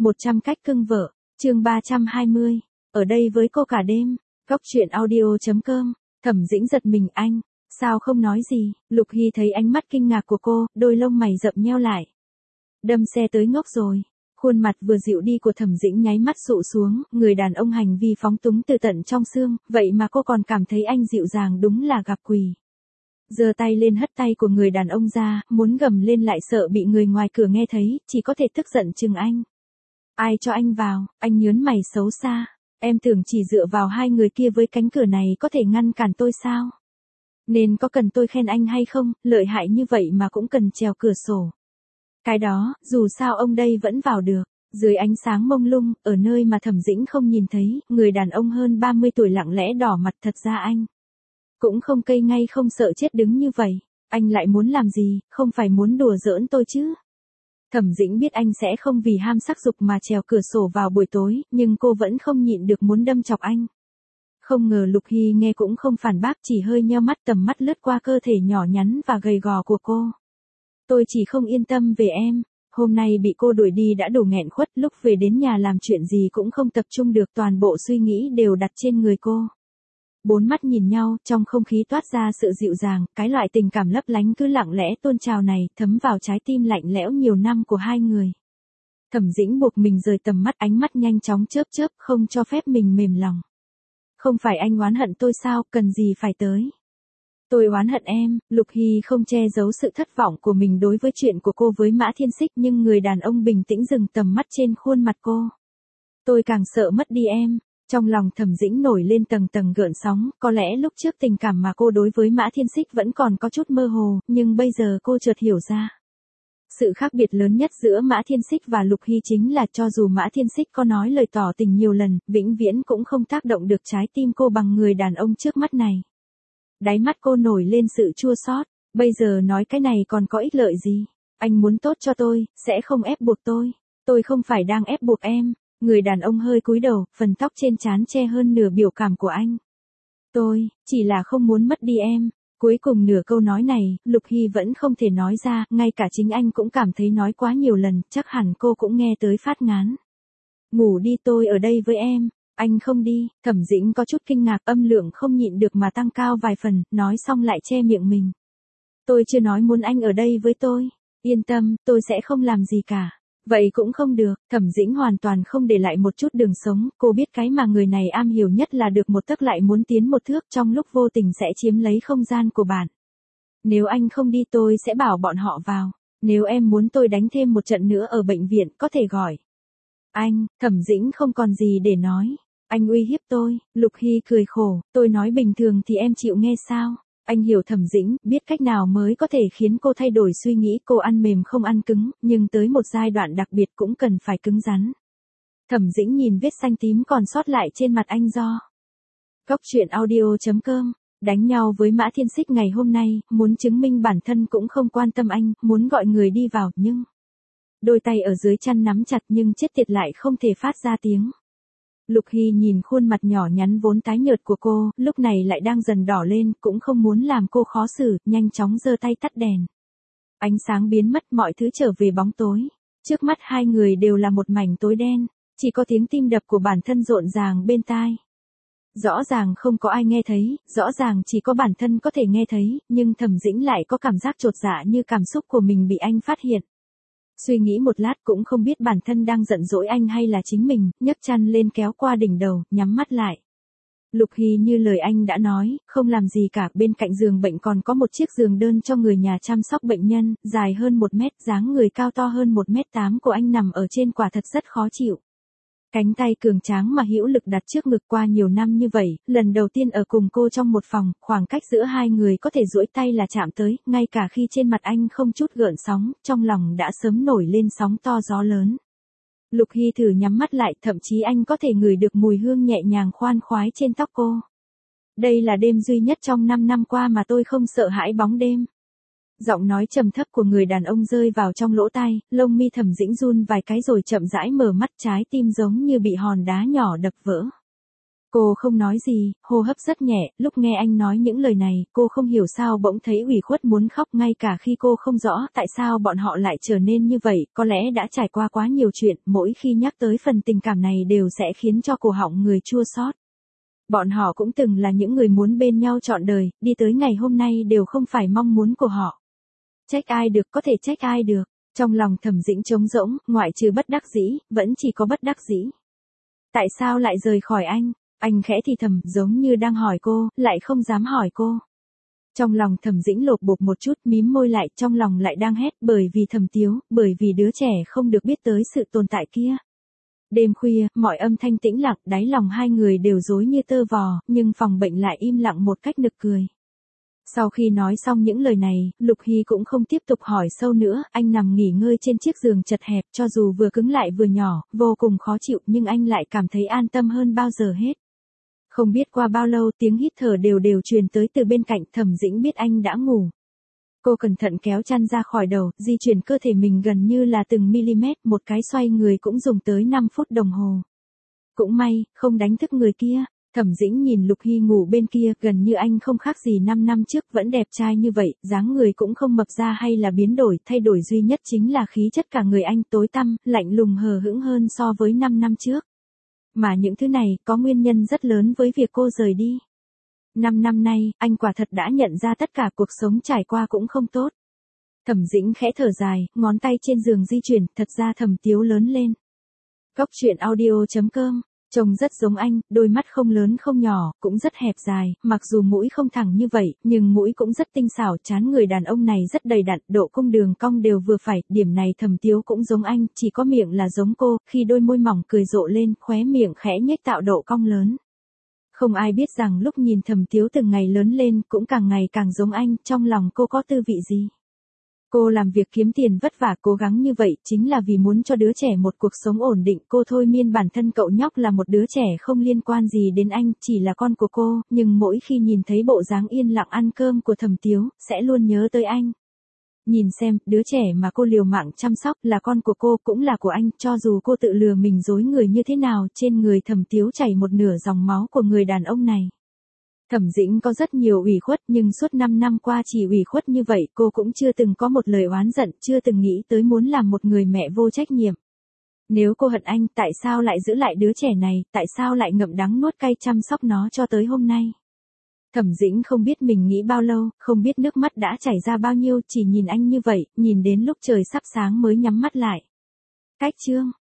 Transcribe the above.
100 cách cưng vợ, chương 320, ở đây với cô cả đêm, Cóc truyện audio.com, Thẩm Dĩnh giật mình anh, sao không nói gì, Lục Hy thấy ánh mắt kinh ngạc của cô, đôi lông mày rậm nheo lại. Đâm xe tới ngốc rồi, khuôn mặt vừa dịu đi của Thẩm Dĩnh nháy mắt sụ xuống, người đàn ông hành vi phóng túng từ tận trong xương, vậy mà cô còn cảm thấy anh dịu dàng đúng là gặp quỷ. Giơ tay lên hất tay của người đàn ông ra, muốn gầm lên lại sợ bị người ngoài cửa nghe thấy, chỉ có thể tức giận chừng anh. Ai cho anh vào, anh nhớn mày xấu xa, em tưởng chỉ dựa vào hai người kia với cánh cửa này có thể ngăn cản tôi sao? Nên có cần tôi khen anh hay không, lợi hại như vậy mà cũng cần trèo cửa sổ. Cái đó, dù sao ông đây vẫn vào được. Dưới ánh sáng mông lung, ở nơi mà Thẩm Dĩnh không nhìn thấy, người đàn ông hơn 30 tuổi lặng lẽ đỏ mặt thật ra anh. Cũng không cây ngay không sợ chết đứng như vậy, anh lại muốn làm gì, không phải muốn đùa giỡn tôi chứ. Thẩm Dĩnh biết anh sẽ không vì ham sắc dục mà trèo cửa sổ vào buổi tối, nhưng cô vẫn không nhịn được muốn đâm chọc anh. Không ngờ Lục Hy nghe cũng không phản bác, chỉ hơi nheo mắt, tầm mắt lướt qua cơ thể nhỏ nhắn và gầy gò của cô. Tôi chỉ không yên tâm về em, hôm nay bị cô đuổi đi đã đủ nghẹn khuất, lúc về đến nhà làm chuyện gì cũng không tập trung được, toàn bộ suy nghĩ đều đặt trên người cô. Bốn mắt nhìn nhau, trong không khí toát ra sự dịu dàng, cái loại tình cảm lấp lánh cứ lặng lẽ tôn trào này, thấm vào trái tim lạnh lẽo nhiều năm của hai người. Thẩm Dĩnh buộc mình rời tầm mắt, ánh mắt nhanh chóng chớp chớp, không cho phép mình mềm lòng. Không phải anh oán hận tôi sao, cần gì phải tới. Tôi oán hận em, Lục Hy không che giấu sự thất vọng của mình đối với chuyện của cô với Mã Thiên Xích, nhưng người đàn ông bình tĩnh dừng tầm mắt trên khuôn mặt cô. Tôi càng sợ mất đi em. Trong lòng Thẩm Dĩnh nổi lên tầng tầng gợn sóng, có lẽ lúc trước tình cảm mà cô đối với Mã Thiên Xích vẫn còn có chút mơ hồ, nhưng bây giờ cô chợt hiểu ra. Sự khác biệt lớn nhất giữa Mã Thiên Xích và Lục Hy chính là cho dù Mã Thiên Xích có nói lời tỏ tình nhiều lần, vĩnh viễn cũng không tác động được trái tim cô bằng người đàn ông trước mắt này. Đáy mắt cô nổi lên sự chua xót, bây giờ nói cái này còn có ích lợi gì? Anh muốn tốt cho tôi, sẽ không ép buộc tôi không phải đang ép buộc em. Người đàn ông hơi cúi đầu, phần tóc trên trán che hơn nửa biểu cảm của anh. Tôi, chỉ là không muốn mất đi em. Cuối cùng nửa câu nói này, Lục Hy vẫn không thể nói ra, ngay cả chính anh cũng cảm thấy nói quá nhiều lần, chắc hẳn cô cũng nghe tới phát ngán. Ngủ đi, tôi ở đây với em. Anh không đi, Thẩm Dĩnh có chút kinh ngạc, âm lượng không nhịn được mà tăng cao vài phần, nói xong lại che miệng mình. Tôi chưa nói muốn anh ở đây với tôi. Yên tâm, tôi sẽ không làm gì cả. Vậy cũng không được, Thẩm Dĩnh hoàn toàn không để lại một chút đường sống, cô biết cái mà người này am hiểu nhất là được một tấc lại muốn tiến một thước, trong lúc vô tình sẽ chiếm lấy không gian của bạn. Nếu anh không đi tôi sẽ bảo bọn họ vào, nếu em muốn tôi đánh thêm một trận nữa ở bệnh viện có thể gọi. Anh, Thẩm Dĩnh không còn gì để nói, anh uy hiếp tôi, Lục Hy cười khổ, tôi nói bình thường thì em chịu nghe sao? Anh hiểu Thẩm Dĩnh, biết cách nào mới có thể khiến cô thay đổi suy nghĩ, cô ăn mềm không ăn cứng, nhưng tới một giai đoạn đặc biệt cũng cần phải cứng rắn. Thẩm Dĩnh nhìn vết xanh tím còn sót lại trên mặt anh do. Cóc truyện audio.com, đánh nhau với Mã Thiên Xích ngày hôm nay, muốn chứng minh bản thân cũng không quan tâm anh, muốn gọi người đi vào, nhưng đôi tay ở dưới chăn nắm chặt nhưng chết tiệt lại không thể phát ra tiếng. Lục Hy nhìn khuôn mặt nhỏ nhắn vốn tái nhợt của cô, lúc này lại đang dần đỏ lên, cũng không muốn làm cô khó xử, nhanh chóng giơ tay tắt đèn. Ánh sáng biến mất, mọi thứ trở về bóng tối. Trước mắt hai người đều là một mảnh tối đen, chỉ có tiếng tim đập của bản thân rộn ràng bên tai. Rõ ràng không có ai nghe thấy, rõ ràng chỉ có bản thân có thể nghe thấy, nhưng Thẩm Dĩnh lại có cảm giác chột dạ như cảm xúc của mình bị anh phát hiện. Suy nghĩ một lát cũng không biết bản thân đang giận dỗi anh hay là chính mình, nhấc chăn lên kéo qua đỉnh đầu, nhắm mắt lại. Lục Hy như lời anh đã nói, không làm gì cả, bên cạnh giường bệnh còn có một chiếc giường đơn cho người nhà chăm sóc bệnh nhân, dài hơn 1 mét, dáng người cao to hơn 1m8 của anh nằm ở trên quả thật rất khó chịu. Cánh tay cường tráng mà hữu lực đặt trước ngực, qua nhiều năm như vậy, lần đầu tiên ở cùng cô trong một phòng, khoảng cách giữa hai người có thể duỗi tay là chạm tới, ngay cả khi trên mặt anh không chút gợn sóng, trong lòng đã sớm nổi lên sóng to gió lớn. Lục Hy thử nhắm mắt lại, thậm chí anh có thể ngửi được mùi hương nhẹ nhàng khoan khoái trên tóc cô. Đây là đêm duy nhất trong 5 năm qua mà tôi không sợ hãi bóng đêm. Giọng nói trầm thấp của người đàn ông rơi vào trong lỗ tai, lông mi Thẩm Dĩnh run vài cái rồi chậm rãi mở mắt, trái tim giống như bị hòn đá nhỏ đập vỡ. Cô không nói gì, hô hấp rất nhẹ, lúc nghe anh nói những lời này, cô không hiểu sao bỗng thấy ủy khuất muốn khóc ngay cả khi cô không rõ tại sao bọn họ lại trở nên như vậy, có lẽ đã trải qua quá nhiều chuyện, mỗi khi nhắc tới phần tình cảm này đều sẽ khiến cho cổ họng người chua xót. Bọn họ cũng từng là những người muốn bên nhau trọn đời, đi tới ngày hôm nay đều không phải mong muốn của họ. Trách ai được, có thể trách ai được. Trong lòng Thẩm Dĩnh trống rỗng, ngoại trừ bất đắc dĩ, vẫn chỉ có bất đắc dĩ. Tại sao lại rời khỏi anh? Anh khẽ thì thầm, giống như đang hỏi cô, lại không dám hỏi cô. Trong lòng Thẩm Dĩnh lột bột một chút, mím môi lại, trong lòng lại đang hét, bởi vì Thẩm Tiếu, bởi vì đứa trẻ không được biết tới sự tồn tại kia. Đêm khuya, mọi âm thanh tĩnh lặng, đáy lòng hai người đều rối như tơ vò, nhưng phòng bệnh lại im lặng một cách nực cười. Sau khi nói xong những lời này, Lục Hy cũng không tiếp tục hỏi sâu nữa, anh nằm nghỉ ngơi trên chiếc giường chật hẹp, cho dù vừa cứng lại vừa nhỏ, vô cùng khó chịu, nhưng anh lại cảm thấy an tâm hơn bao giờ hết. Không biết qua bao lâu tiếng hít thở đều đều truyền tới từ bên cạnh, Thẩm Dĩnh biết anh đã ngủ. Cô cẩn thận kéo chăn ra khỏi đầu, di chuyển cơ thể mình gần như là từng mm, một cái xoay người cũng dùng tới 5 phút đồng hồ. Cũng may, không đánh thức người kia. Thẩm Dĩnh nhìn Lục Hy ngủ bên kia, gần như anh không khác gì 5 năm trước, vẫn đẹp trai như vậy, dáng người cũng không mập ra hay là biến đổi, thay đổi duy nhất chính là khí chất cả người anh tối tăm, lạnh lùng hờ hững hơn so với 5 năm trước. Mà những thứ này, có nguyên nhân rất lớn với việc cô rời đi. 5 năm nay, anh quả thật đã nhận ra tất cả cuộc sống trải qua cũng không tốt. Thẩm Dĩnh khẽ thở dài, ngón tay trên giường di chuyển, thật ra Thẩm Tiếu lớn lên. Góc truyện audio.com. Trông rất giống anh, đôi mắt không lớn không nhỏ, cũng rất hẹp dài, mặc dù mũi không thẳng như vậy, nhưng mũi cũng rất tinh xảo, trán người đàn ông này rất đầy đặn, độ cung đường cong đều vừa phải, điểm này Thẩm Tiếu cũng giống anh, chỉ có miệng là giống cô, khi đôi môi mỏng cười rộ lên, khóe miệng khẽ nhếch tạo độ cong lớn. Không ai biết rằng lúc nhìn Thẩm Tiếu từng ngày lớn lên, cũng càng ngày càng giống anh, trong lòng cô có tư vị gì? Cô làm việc kiếm tiền vất vả cố gắng như vậy chính là vì muốn cho đứa trẻ một cuộc sống ổn định. Cô thôi miên bản thân cậu nhóc là một đứa trẻ không liên quan gì đến anh, chỉ là con của cô, nhưng mỗi khi nhìn thấy bộ dáng yên lặng ăn cơm của Thẩm Tiếu, sẽ luôn nhớ tới anh. Nhìn xem, đứa trẻ mà cô liều mạng chăm sóc là con của cô, cũng là của anh, cho dù cô tự lừa mình dối người như thế nào, trên người Thẩm Tiếu chảy một nửa dòng máu của người đàn ông này. Thẩm Dĩnh có rất nhiều ủy khuất, nhưng suốt 5 năm qua chỉ ủy khuất như vậy, cô cũng chưa từng có một lời oán giận, chưa từng nghĩ tới muốn làm một người mẹ vô trách nhiệm. Nếu cô hận anh, tại sao lại giữ lại đứa trẻ này, tại sao lại ngậm đắng nuốt cay chăm sóc nó cho tới hôm nay? Thẩm Dĩnh không biết mình nghĩ bao lâu, không biết nước mắt đã chảy ra bao nhiêu, chỉ nhìn anh như vậy, nhìn đến lúc trời sắp sáng mới nhắm mắt lại. Cách chương